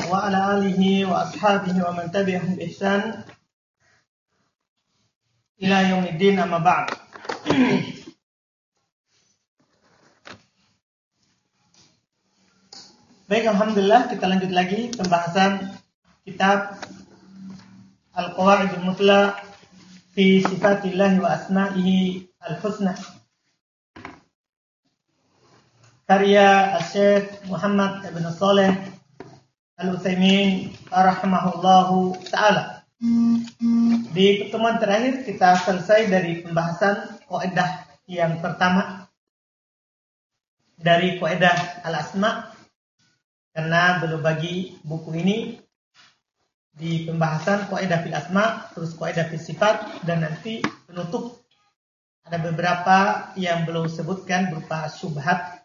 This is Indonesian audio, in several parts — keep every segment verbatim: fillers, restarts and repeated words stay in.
wa ala alihi wa ashabihi wa man tabi'ahum bi ihsan ila yaumiddin, amma ba'd. Baik, alhamdulillah, kita lanjut lagi pembahasan kitab Al-Qawaidul Muthla fi Sifatillah wa Asma'ihi Al-Husna, karya Syekh Muhammad Ibn Shalih Al-Utsaimin rahimahullahu ta'ala. Di pertemuan terakhir kita selesai dari pembahasan kaidah yang pertama dari kaidah Al-Asma, karena belum bagi buku ini di pembahasan kaidah fil asma, terus kaidah fil sifat, dan nanti penutup ada beberapa yang belum sebutkan berupa syubhat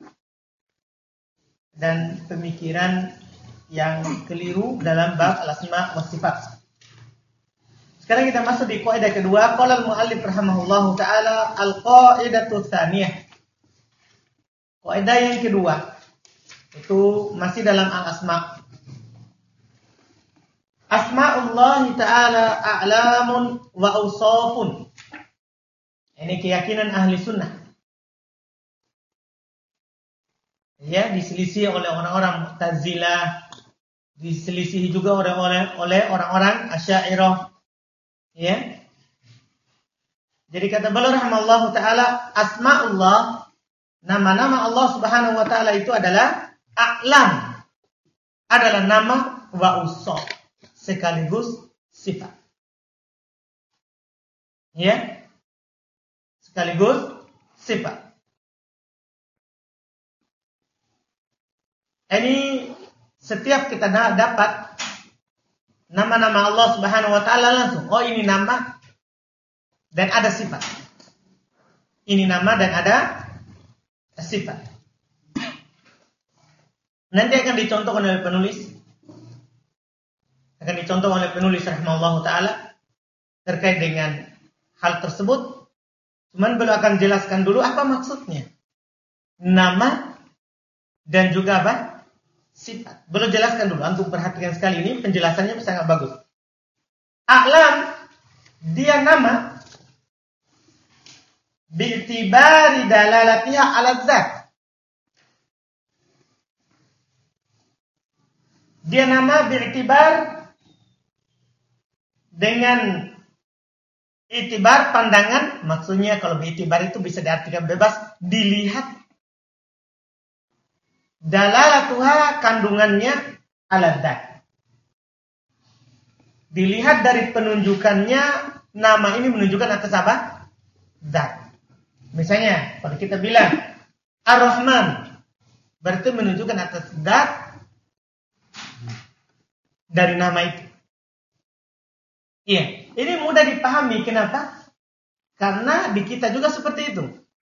dan pemikiran yang keliru dalam bab al-asma wa sifat. Sekarang kita masuk di kaidah kedua. Qala al-muallif rahimahullahu taala al-qaidatu tsaniyah. Kaidah yang kedua itu masih dalam al-asma. Asma'ullah ta'ala a'lamun wa awsafun. Ini keyakinan ahli sunnah. Ya, diselisih oleh orang-orang Mu'tazilah, diselisih juga oleh oleh orang-orang Asy'ariyah. Ya. Jadi kata beliau rahimallahu taala, asma'ullah, nama-nama Allah Subhanahu wa taala itu adalah a'lam, adalah nama, wa awsaf, sekaligus sifat. Ya. Sekaligus sifat. Ini setiap kita dapat nama-nama Allah Subhanahu wa taala langsung, oh ini nama dan ada sifat. Ini nama dan ada sifat. Nanti akan dicontohkan oleh penulis. Akan dicontohkan oleh penulis rahimahullahu taala terkait dengan hal tersebut. Cuman beliau akan jelaskan dulu apa maksudnya nama dan juga apa? Sifat. Belum jelaskan dulu. Antum perhatikan sekali, ini penjelasannya sangat bagus. A'lam, dia nama bi'tibari dalalatiha 'ala dzat. Dia nama bi'tibar dengan itibar pandangan, maksudnya kalau bi'tibar itu bisa diartikan bebas, dilihat. Dalalatuha, kandungannya, ala dzat. Dilihat dari penunjukannya, nama ini menunjukkan atas apa? Dzat. Misalnya, kalau kita bilang Ar-Rahman, berarti menunjukkan atas dzat dari nama itu. Iya, ini mudah dipahami. Kenapa? Karena di kita juga seperti itu.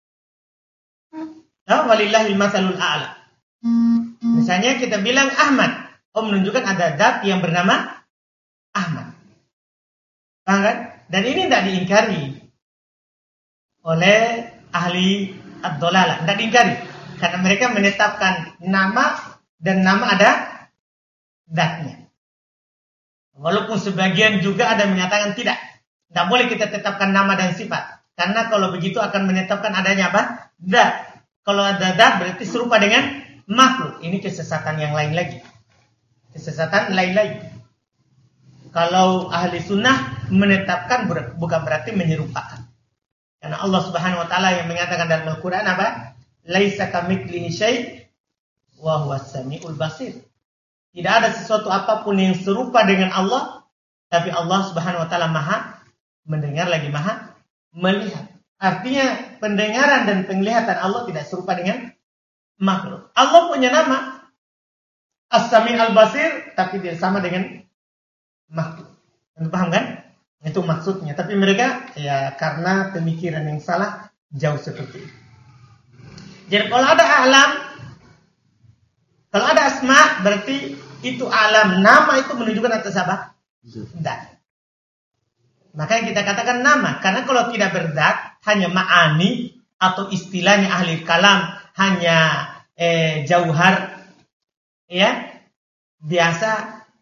Nah, walillahil matsalul a'la. Misalnya kita bilang Ahmad, oh menunjukkan ada zat yang bernama Ahmad. Paham kan? Dan ini tidak diingkari oleh ahli ad-dhalalah, tidak diingkari karena mereka menetapkan nama dan nama ada zatnya. Walaupun sebagian juga ada mengatakan tidak, tidak boleh kita tetapkan nama dan sifat, karena kalau begitu akan menetapkan adanya apa? Zat. Kalau ada zat berarti serupa dengan makhluk. Ini kesesatan yang lain lagi. Kesesatan lain lagi. Kalau ahli sunnah menetapkan bukan berarti menyerupakan. Karena Allah Subhanahu wa taala yang mengatakan dalam Al-Qur'an apa? Laisa kamitslihi syai' wa huwas samiul basir. Tidak ada sesuatu apapun yang serupa dengan Allah, tapi Allah Subhanahu wa taala Maha mendengar lagi Maha melihat. Artinya pendengaran dan penglihatan Allah tidak serupa dengan makhluk. Allah punya nama As-Sami' Al-Basir, tapi tidak sama dengan makhluk. Anda paham kan? Itu maksudnya. Tapi mereka ya karena pemikiran yang salah jauh seperti itu. Jadi kalau ada alam, kalau ada asma, berarti itu alam. Nama itu menunjukkan atas apa? Zat. Makanya kita katakan nama. Karena kalau tidak berzat, hanya ma'ani atau istilahnya ahli kalam hanya eh, jauhar, ya biasa,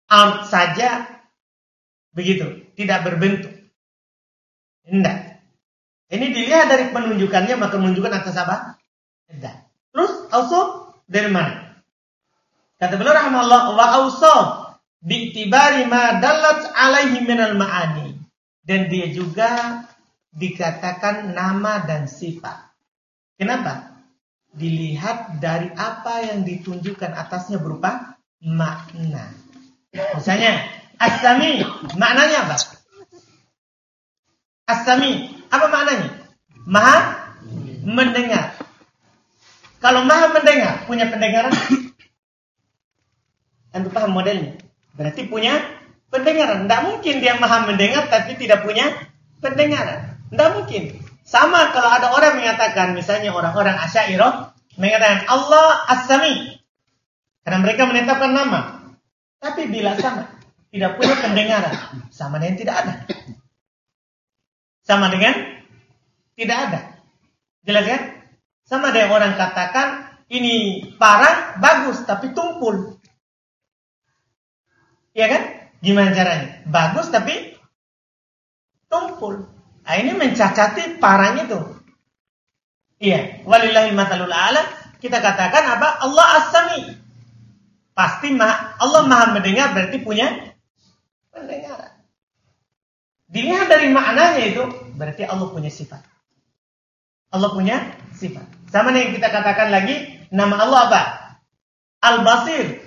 out saja begitu, tidak berbentuk. Tidak. Ini dilihat dari penunjukannya, maka menunjukkan atas apa? Tidak. Terus ausaf dari mana? Kata beliau rahimahullah, wa ausaf bi'tibari ma dallat alaihi minal ma'ani. Dan dia juga dikatakan nama dan sifat. Kenapa? Dilihat dari apa yang ditunjukkan atasnya berupa makna. Misalnya, as-sami, maknanya apa? As-sami, apa maknanya? Maha mendengar. Kalau maha mendengar, punya pendengaran? Anda paham modelnya? Berarti punya pendengaran. Tidak mungkin dia maha mendengar tapi tidak punya pendengaran. Tidak mungkin. Sama kalau ada orang mengatakan, misalnya orang-orang Asy'ariyah mengatakan Allah As-Sami. Karena mereka menetapkan nama. Tapi bila sama, tidak punya pendengaran, sama dengan tidak ada. Sama dengan tidak ada. Jelas kan? Sama dengan orang katakan, ini parang bagus tapi tumpul. Iya kan? Gimana caranya? Bagus tapi tumpul. Nah, ini mencacati parang itu. Iya, walillahil matsalul a'la. Kita katakan apa? Allah As-Sami. Pasti ma- Allah Maha mendengar, berarti punya pendengaran. Dilihat dari maknanya itu, berarti Allah punya sifat. Allah punya sifat. Sama nih kita katakan lagi, nama Allah apa? Al-Basir.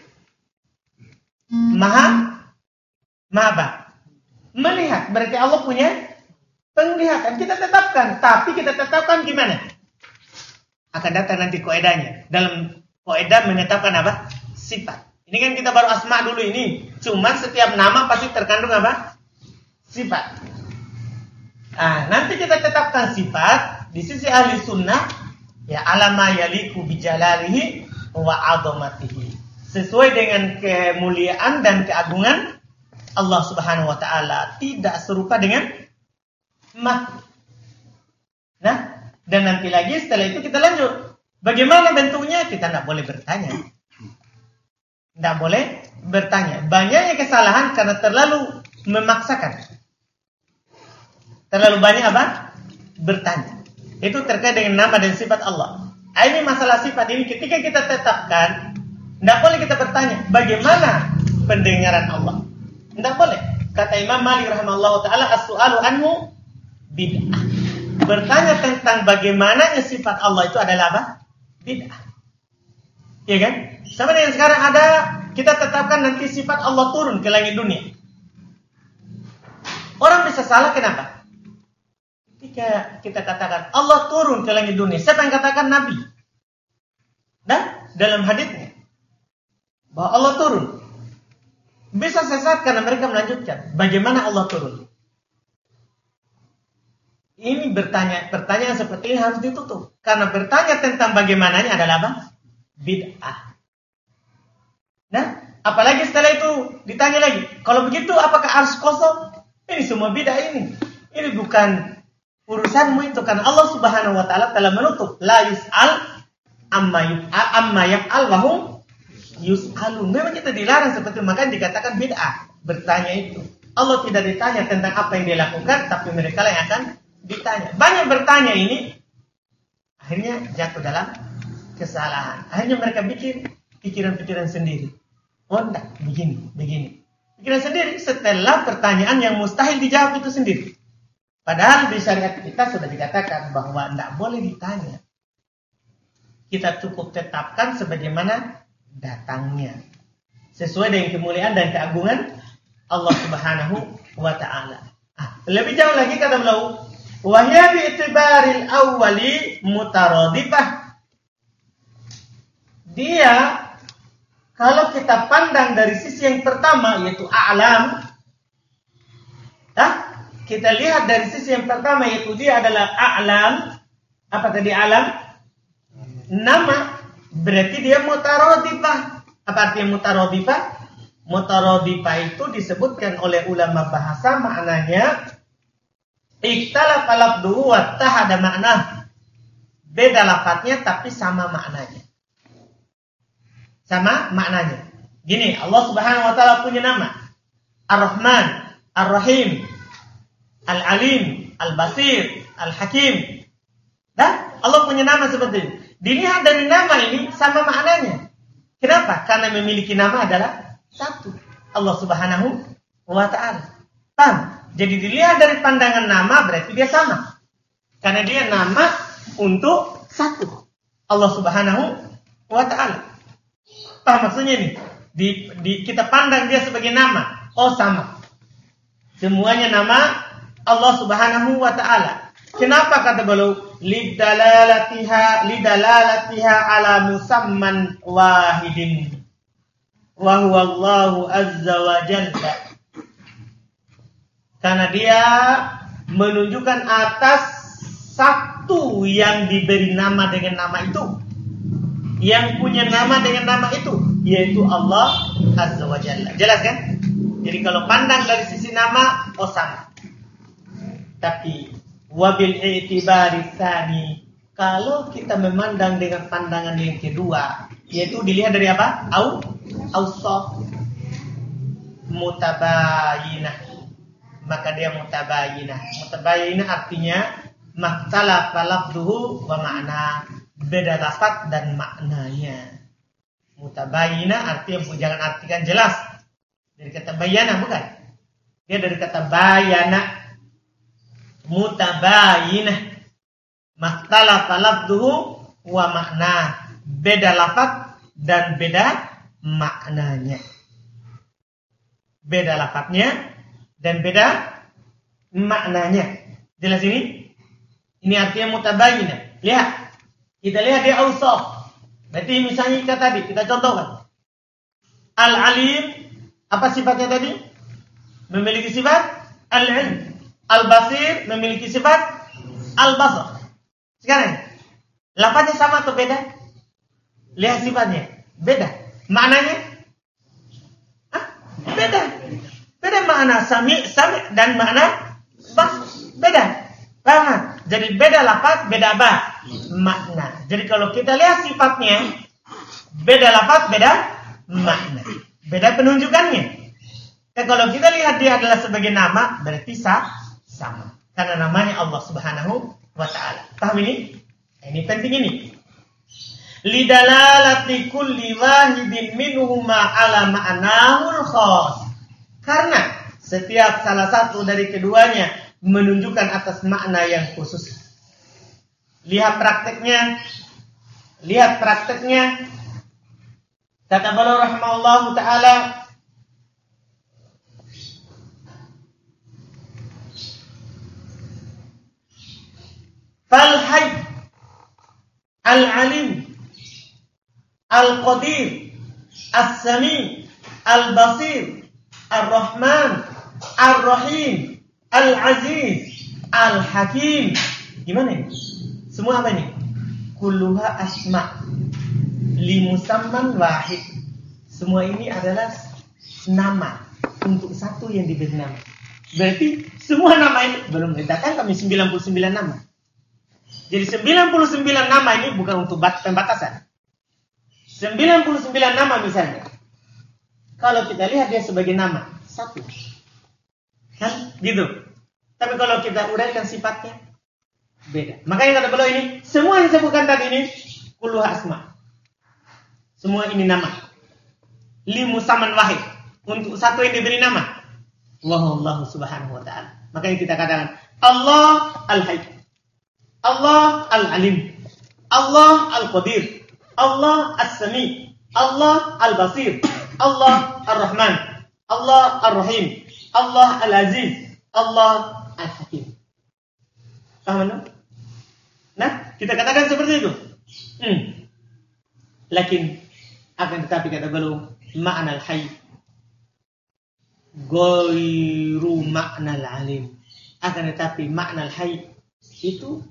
Maha Maha apa? Melihat. Berarti Allah punya penglihatan. Kita tetapkan. Tapi kita tetapkan gimana? Akan datang nanti koedanya. Dalam koedah menetapkan apa? Sifat. Ini kan kita baru asma dulu ini. Cuman setiap nama pasti terkandung apa? Sifat. Nah, nanti kita tetapkan sifat. Di sisi ahli sunnah. Ya alama yaliku bijalalihi wa azamatihi. Sesuai dengan kemuliaan dan keagungan Allah Subhanahu wa taala, tidak serupa dengan makhluk. Nah, dan nanti lagi setelah itu kita lanjut. Bagaimana bentuknya? Kita tidak boleh bertanya. Tidak boleh bertanya. Banyaknya kesalahan karena terlalu memaksakan. Terlalu banyak apa? Bertanya. Itu terkait dengan nama dan sifat Allah. Ini masalah sifat ini ketika kita tetapkan, tidak boleh kita bertanya, bagaimana pendengaran Allah? Tidak boleh. Kata Imam Malik rahimahullah ta'ala, as-su'alu anhu bid'ah. Bertanya tentang bagaimana sifat Allah itu adalah apa? Bid'ah. Iya kan? Sama dengan sekarang ada, kita tetapkan nanti sifat Allah turun ke langit dunia. Orang bisa salah, kenapa? Ketika kita katakan Allah turun ke langit dunia, siapa yang katakan? Nabi. Dan dalam hadisnya bahwa Allah turun. Bisa sesat karena mereka melanjutkan bagaimana Allah turun. Ini bertanya, pertanyaan seperti ini harus ditutup. Karena bertanya tentang bagaimananya adalah apa? Bid'ah. Nah, apalagi setelah itu ditanya lagi, kalau begitu apakah ars kosong? Ini semua bid'ah ini. Ini bukan urusanmu itu, karena Allah Subhanahu wa taala telah menutup la yus'al amma yuf'al amma yaf'al wa hum yus'alun. Memang kita dilarang seperti itu, makanya dikatakan bid'ah. Bertanya itu. Allah tidak ditanya tentang apa yang dia lakukan, tapi mereka yang akan ditanya. Banyak bertanya ini akhirnya jatuh dalam kesalahan. Akhirnya mereka bikin pikiran-pikiran sendiri. Oh enggak, begini, begini. Pikiran sendiri setelah pertanyaan yang mustahil dijawab itu sendiri. Padahal di syariat kita sudah dikatakan bahwa enggak boleh ditanya. Kita cukup tetapkan sebagaimana datangnya. Sesuai dengan kemuliaan dan keagungan Allah Subhanahu wa ta'ala. Ah, lebih jauh lagi kata beliau, wa hiya bi itibaril awwali mutaradifah. Dia kalau kita pandang dari sisi yang pertama yaitu a'lam, ah, kita lihat dari sisi yang pertama yaitu dia adalah a'lam. Apa tadi alam? Nama. Berarti dia mutaradifah. Apa artinya mutaradifah? Mutaradifah itu disebutkan oleh ulama bahasa maknanya ikhtalafa lafduhu wa tahada maknah. Beda lafadznya tapi sama maknanya. Sama maknanya. Gini, Allah Subhanahu wa taala punya nama Ar-Rahman, Ar-Rahim, Al-Alim, Al-Basir, Al-Hakim. Dan Allah punya nama seperti itu. Dilihat dari nama ini sama maknanya. Kenapa? Karena memiliki nama adalah satu. Allah Subhanahu wa ta'ala. Paham? Jadi dilihat dari pandangan nama berarti dia sama. Karena dia nama untuk satu. Allah Subhanahu wa ta'ala. Paham maksudnya ini? Di, di, kita pandang dia sebagai nama. Oh sama. Semuanya nama Allah Subhanahu wa ta'ala. Kenapa kata beliau? Lidalalatiha lidalalatiha ala musamman wahidin wa huwa Allahu azza wa jalla. Karena dia menunjukkan atas satu yang diberi nama dengan nama itu, yang punya nama dengan nama itu, yaitu Allah azza wa jalla. Jelas kan? Jadi kalau pandang dari sisi nama, oh sama. Tapi wabil i'tibari tsani, kalau kita memandang dengan pandangan yang kedua, yaitu dilihat dari apa? Au awsaf mutabayinah. Maka dia mutabayinah. Mutabayinah artinya maktalafa lafzuhu wa ma'na, beda lafaz dan maknanya. Mutabayinah artinya jangan artikan jelas. Dari kata bayana bukan. Dia dari kata bayana. Mutabayinah, maktalafa lafzuhu wa makna, beda lafaz dan beda maknanya. Beda lafaznya dan beda maknanya. Jelas ini? Ini artinya mutabayinah. Lihat, kita lihat di awsaf. Berarti misalnya kita tadi kita contohkan. Al-alim, apa sifatnya tadi? Memiliki sifat al-ilm. Al-basir memiliki sifat al-basar. Sekarang, lafaznya sama atau beda? Lihat sifatnya. Beda. Maknanya? Hah? Beda. Beda makna sami, sami dan makna bas. Beda. Paham? Jadi beda lafaz, beda apa? Makna. Jadi kalau kita lihat sifatnya, beda lafaz, beda makna. Beda penunjukannya. Dan kalau kita lihat dia adalah sebagai nama, berarti sah. Sama. Karena namanya Allah Subhanahu wa ta'ala. Paham ini? Ini penting ini. Lidalalati kulli wahidin minhuma ala ma'nahul khas. Karena setiap salah satu dari keduanya menunjukkan atas makna yang khusus. Lihat prakteknya. Lihat prakteknya. Kata beliau rahimahullahu ta'ala, Fal-Hayy, Al-Alim, Al-Qadir, As-Sami, Al-Basir, Ar-Rahman, Ar-Rahim, Al-Aziz, Al-Hakim. Gimana ini? Semua apa ini? Kulluha asma' limusamman wahid. Semua ini adalah nama untuk satu yang diberi nama. Berarti semua nama ini belum mendatangkan kami sembilan puluh sembilan nama. Jadi sembilan puluh sembilan nama ini bukan untuk pembatasan. sembilan puluh sembilan nama misalnya. Kalau kita lihat dia sebagai nama satu. Kan? Gitu. Tapi kalau kita uraikan sifatnya beda. Makanya kata beliau ini, semua yang disebutkan tadi ini kulluha asma. Semua ini nama. Limusamman wahid. Untuk satu yang diberi nama. Wallahu subhanahu wa ta'ala. Makanya kita katakan Allah al-Hayy, Allah al-Alim, Allah al-Qadir, Allah as-Sami, Allah al-Basir, Allah ar-Rahman, Allah ar-Rahim, Allah al-Aziz, Allah al-Hakim. Paham? Nah, kita katakan seperti itu. Hmm. Lakin akan tetapi kata beliau, makna al-Hayy ghairu makna al-Alim. Akan tetapi makna al-Hayy itu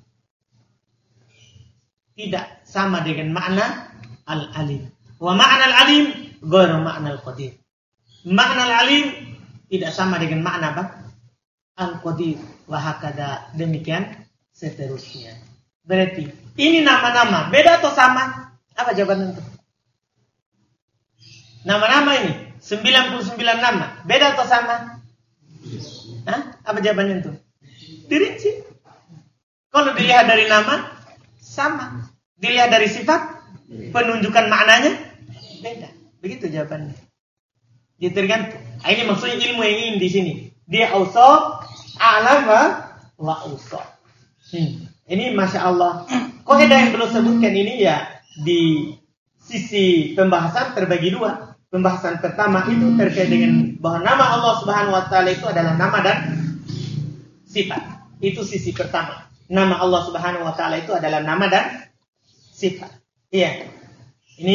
tidak sama dengan makna al-Alim. Wa makna al-Alim ghairu makna al-Qadir. Makna al-Alim tidak sama dengan makna apa? Al-Qadir. Wa hakada, demikian seterusnya. Berarti ini nama-nama beda atau sama? Apa jawaban itu? Nama-nama ini sembilan puluh sembilan nama, beda atau sama? Hah? Apa jawabannya itu? Dirinci. Kalau dilihat dari nama, sama. Dilihat dari sifat, penunjukan maknanya, beda. Begitu jawabannya. Dia tergantung. Ini maksudnya ilmu yang ini di sini. Dia ausaf, alam wa ausaf. Hmm. Ini masya Allah. Kaidah yang belum sebutkan ini ya di sisi pembahasan terbagi dua. Pembahasan pertama itu terkait dengan bahwa nama Allah Subhanahu Wa Taala itu adalah nama dan sifat. Itu sisi pertama. Nama Allah Subhanahu Wa Taala itu adalah nama dan sifat. Iya. Ini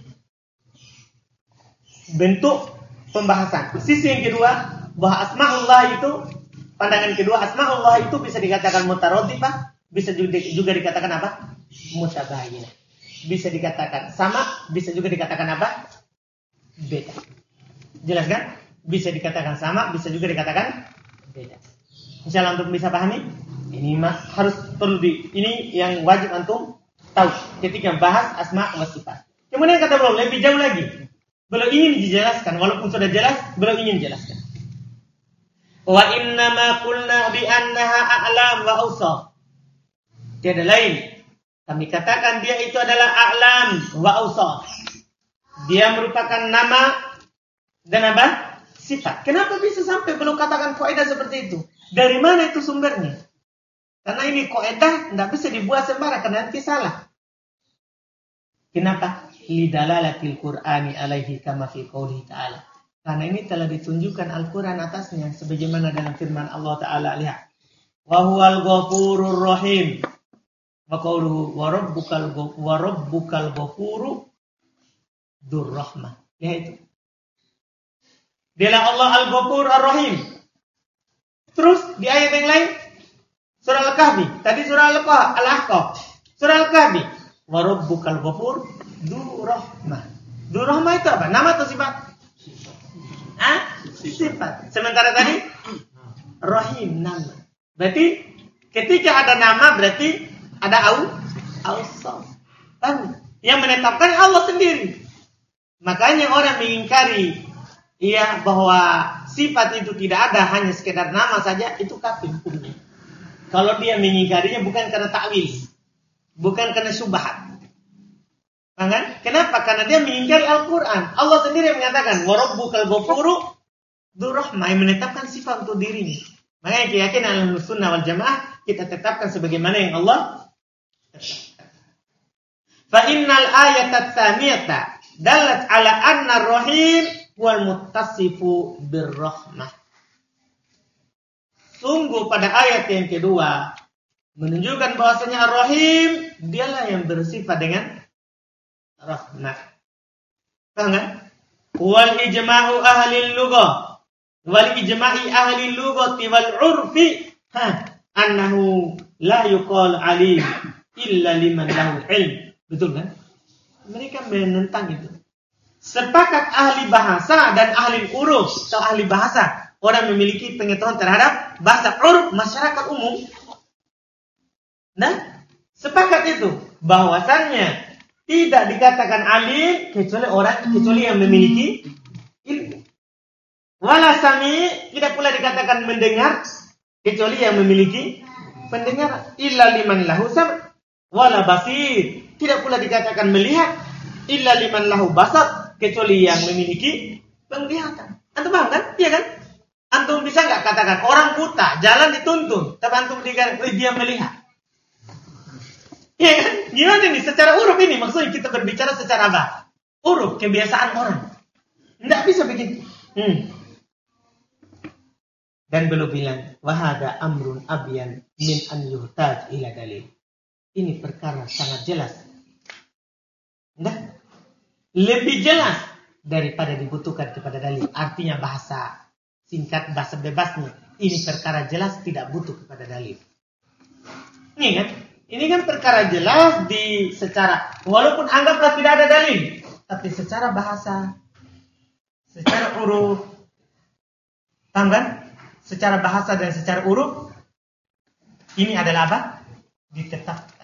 bentuk pembahasan. Sisi yang kedua, bahwa asmaullah itu, pandangan kedua, asmaullah itu bisa dikatakan mutaradifah, bisa juga, juga dikatakan apa? Mutabayyinah. Bisa dikatakan sama, bisa juga dikatakan apa? Beda. Jelas kan? Bisa dikatakan sama, bisa juga dikatakan beda. Insyaallah untuk bisa pahami, ini mah harus perlu di, ini yang wajib antum tahu ketika bahas asma wa sifat. Kemudian kata beliau lebih jauh lagi. Beliau ingin dijelaskan, walaupun sudah jelas, beliau ingin jelaskan. Wa inna ma qulna bi annaha a'lam wa awsaf. Tiada lain. Kami katakan dia itu adalah a'lam wa awsaf. Dia merupakan nama dan apa? Sifat. Kenapa bisa sampai beliau katakan kaidah seperti itu? Dari mana itu sumbernya? Karena ini kaidah tidak bisa dibuat sembarang karena nanti salah. Kenapa? Lidalalatil Qur'ani alaihi kama fi qouli ta'ala. Karena ini telah ditunjukkan Al-Qur'an atasnya sebagaimana dalam firman Allah Ta'ala, lihat. Wa huwal ghafurur rahim. Wa qauluhu wa rabbukal wa rabbukal ghafuru dzur rahmah. Lihat itu. Dialah Allah Al-Ghafur Ar-Rahim. Terus di ayat yang lain surah Al-Kahfi, tadi surah Al-Ahqaf. Surah Al-Kahfi, wa rabbukal ghafur dzur rahmah. Dzur rahmah itu apa? Nama atau sifat? Hah? Sifat. Sementara tadi Rahim nama. Berarti ketika ada nama berarti ada au ausaf. Kan yang menetapkan Allah sendiri. Makanya orang mengingkari ya bahwa sifat itu tidak ada, hanya sekedar nama saja, itu kafir hukumnya. Kalau dia mengingkarinya bukan karena ta'wil, bukan karena syubhat. Kan? Kenapa? Karena dia mengingkari Al-Quran. Allah sendiri yang mengatakan wa rabbukal ghafuru dzur rahmah, yang menetapkan sifat untuk dirinya. Makanya keyakinan Ahlus Sunnah wal Jamaah kita tetapkan sebagaimana yang Allah tetapkan. Fa innal ayata tsaniyata dalat ala anna rahim wal muttasifu birrahmah. Sungguh pada ayat yang kedua menunjukkan bahwasanya Ar-Rahim dialah yang bersifat dengan rahmat. Paham kan? Wal ijma'u ahli lughah wal ijma'i ahli lughati wal 'urfi ha annahu la yuqal alim illa liman lahu ilm. Betul kan? Mereka menentang itu. Sepakat ahli bahasa dan ahli uruf atau ahli bahasa, orang memiliki pengetahuan terhadap bahasa uruf masyarakat umum. Nah, sepakat itu bahwasannya tidak dikatakan alim kecuali orang kecuali yang memiliki ilmu. Wala sami, tidak pula dikatakan mendengar kecuali yang memiliki pendengaran. Illa liman lahu sam wala basir, tidak pula dikatakan melihat illa liman lahu basar, kecuali yang memiliki penglihatan. Antum paham kan? Iya kan? Antum bisa nggak katakan orang buta jalan dituntun, tapi antum dikatakan oh, dia melihat? Iya kan? Gimana nih? Secara uruf ini maksudnya kita berbicara secara apa? Uruf, kebiasaan orang. Nggak bisa begitu. Hmm. Dan belum bilang wahada amrun abyan min an yuhtaj ila dalil. Ini perkara sangat jelas. Nah, lebih jelas daripada dibutuhkan kepada dalil. Artinya bahasa singkat, bahasa bebasnya. Ini perkara jelas tidak butuh kepada dalil. Ini kan? Ini kan perkara jelas di secara, walaupun anggaplah tidak ada dalil, tapi secara bahasa, secara uruf, paham kan? Secara bahasa dan secara uruf, ini adalah apa? Ditetapkan.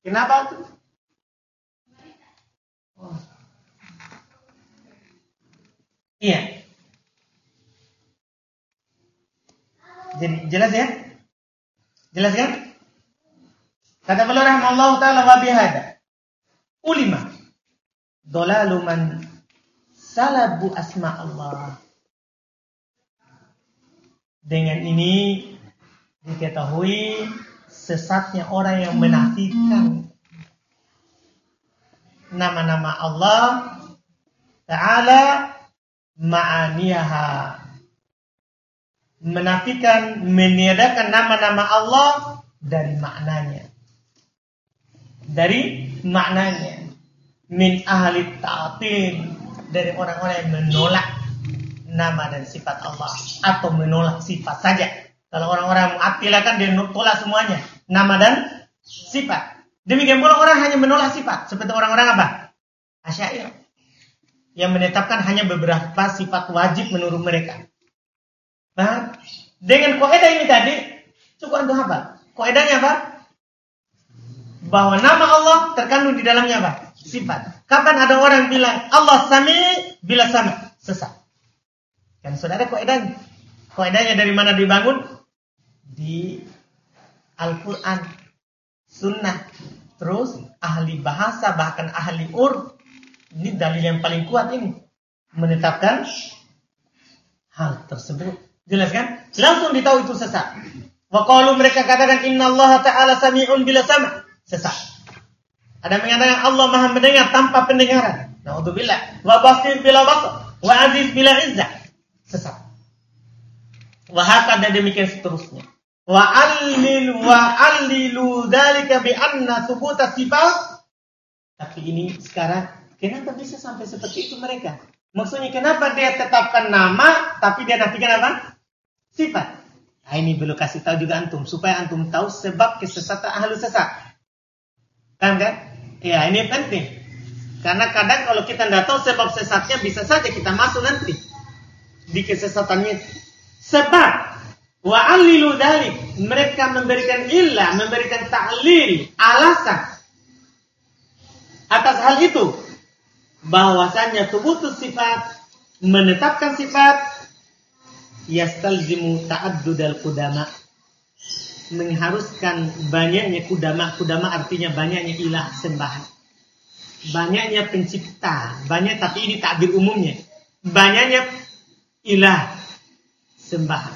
Kenapa tuh? Oh. Iya. Jadi jelas ya? Jelas kan? Kata beliau rahimahullah ta'ala wa bihada ulima dolalu man salabu asma Allah. Dengan ini diketahui sesatnya orang yang menafikan nama-nama Allah Ta'ala ma'aniyaha, menafikan, meniadakan nama-nama Allah dari maknanya. Dari maknanya. Min ahli ta'atil, dari orang-orang yang menolak nama dan sifat Allah atau menolak sifat saja. Kalau orang-orang mu'attilah kan dia tolak semuanya, nama dan sifat. Demikian pula orang hanya menolak sifat, seperti orang-orang apa? Asy'ariyah, yang menetapkan hanya beberapa sifat wajib menurut mereka. Nah, dengan kaidah ini tadi cukup antum hafal. Kaidahnya apa? Bahwa nama Allah terkandung di dalamnya apa? Sifat. Kapan ada orang bilang Allah Sami bila sama? Sesat. Kan sudah ada kaidahnya. Kaidahnya dari mana dibangun? Di Al-Quran, Sunnah, terus ahli bahasa, bahkan ahli urf. Ini dalil yang paling kuat ini, menetapkan hal tersebut. Jelas kan? Langsung ditahu itu sesat. Wa qalu, mereka katakan innallaha ta'ala sami'un bila sama'. Sesat. Ada mengatakan Allah Maha mendengar tanpa pendengaran. Na'udzubillah. Wa basir bila basar. Wa aziz bila izzah. Sesat. Wa hakada, demikian seterusnya. Wa allil wa allilu dzalika bi anna thubuta sifat. Tapi ini sekarang kenapa bisa sampai seperti itu mereka? Maksudnya kenapa dia tetapkan nama tapi dia nafikan apa? Sifat. Nah, ini perlu kasih tahu juga antum supaya antum tahu sebab kesesatan ahlu sesat. Kan kan? Ya, ini penting. Karena kadang kalau kita tidak tahu sebab sesatnya bisa saja kita masuk nanti di kesesatannya. Sebab wa alilu dzalik, mereka memberikan illah, memberikan ta'lil, alasan atas hal itu, bahwasanya thubutus sifat, menetapkan sifat, yastalzimu ta'addudal qudama, mengharuskan banyaknya kudama. Kudama artinya banyaknya ilah sembahan, banyaknya pencipta, banyak, tapi ini takbir umumnya, banyaknya ilah sembahan.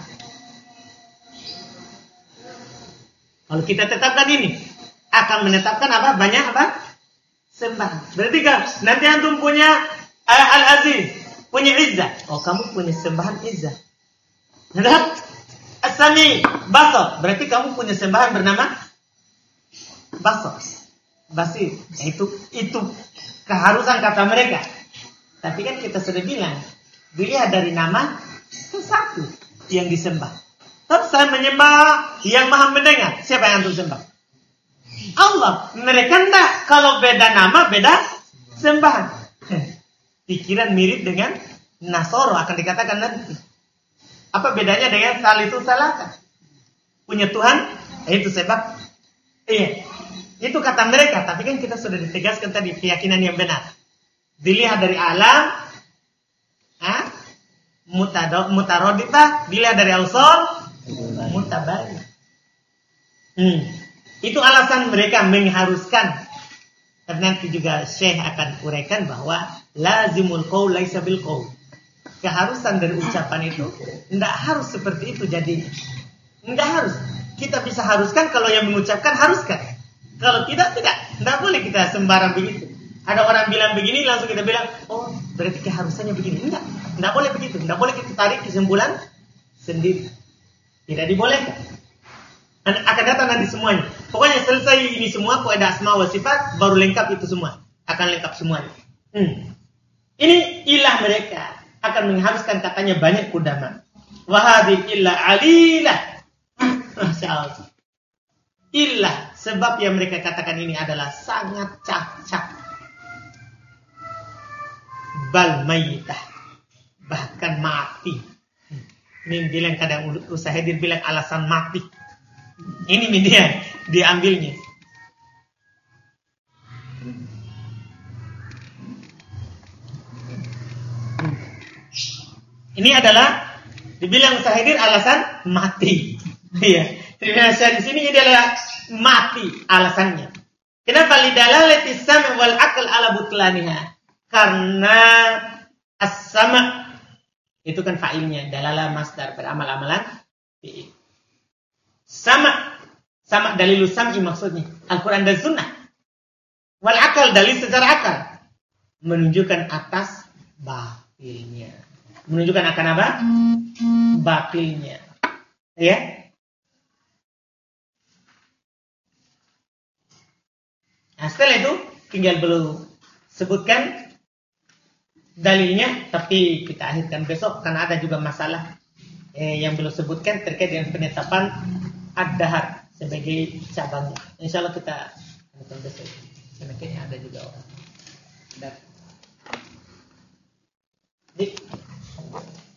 Kalau kita tetapkan ini, akan menetapkan apa? Banyak apa? Sembahan. Berarti kan nanti antum punya Al-Aziz, punya Izzah. Oh, kamu punya sembahan Izzah. Nah, As-Sami, Basar. Berarti kamu punya sembahan bernama Basar, Basir. Itu itu keharusan kata mereka. Tapi kan kita sudah bilang, dilihat dari nama itu satu yang disembah. Tapi saya menyembah yang Maha mendengar. Siapa yang antum sembah? Allah. Mereka enggak. Kalau beda nama, beda sembahan. Pikiran mirip dengan Nasoro akan dikatakan nanti. Apa bedanya dengan Salisu Salasa? Punya Tuhan, itu sebab. Iya. Itu kata mereka, tapi kan kita sudah ditegaskan tadi keyakinan yang benar. Dilihat dari alam, ah, mutarodifah, dilihat dari al-sor, mutabayin. Hmm. Itu alasan mereka mengharuskan. Dan nanti juga Syekh akan uraikan bahwa lazimul qaul laisa bil qaul. Keharusan dari ucapan itu tidak harus seperti itu jadinya. Tidak harus. Kita bisa haruskan kalau yang mengucapkan haruskan. Kalau tidak, tidak. Tidak boleh kita sembarang begitu. Ada orang bilang begini, langsung kita bilang, oh berarti keharusannya begini. Tidak. Tidak boleh begitu. Tidak boleh kita tarik kesimpulan sendiri. Tidak dibolehkan. Akan datang nanti semuanya. Pokoknya selesai ini semua, kaidah asma wa sifat, baru lengkap itu semua. Akan lengkap semuanya. Hmm. Ini ilah mereka. Akan mengharuskan katanya banyak kudama. Wahadi illa alilah. Masya Allah. Ilah. Sebab yang mereka katakan ini adalah sangat cacat. Bal mayitah. Bahkan mati. Ini bilang kadang usaha hadir bilang alasan mati. Ini dia diambilnya. Ini adalah dibilang sahidir alasan mati. Iya. Terima kasih di sini ini adalah mati alasannya. Kenapa lidalalati sam' wal aql ala butlaniha? Karena as-sam' itu kan fa'ilnya, dalala masdar beramal-amalan fi'il. Sama sama dalilus sam'i maksudnya Al-Qur'an dan Sunnah. Wal aql dalil secara akal menunjukkan atas batilnya. Menunjukkan akan apa? Batilnya. Ya. Nah, setelah itu tinggal belum sebutkan dalilnya, tapi kita akhirkan besok karena ada juga masalah eh, yang belum sebutkan terkait dengan penetapan ad-dahar sebagai cabangnya. Insyaallah kita akan besok. Kayaknya ada juga orang. Dan,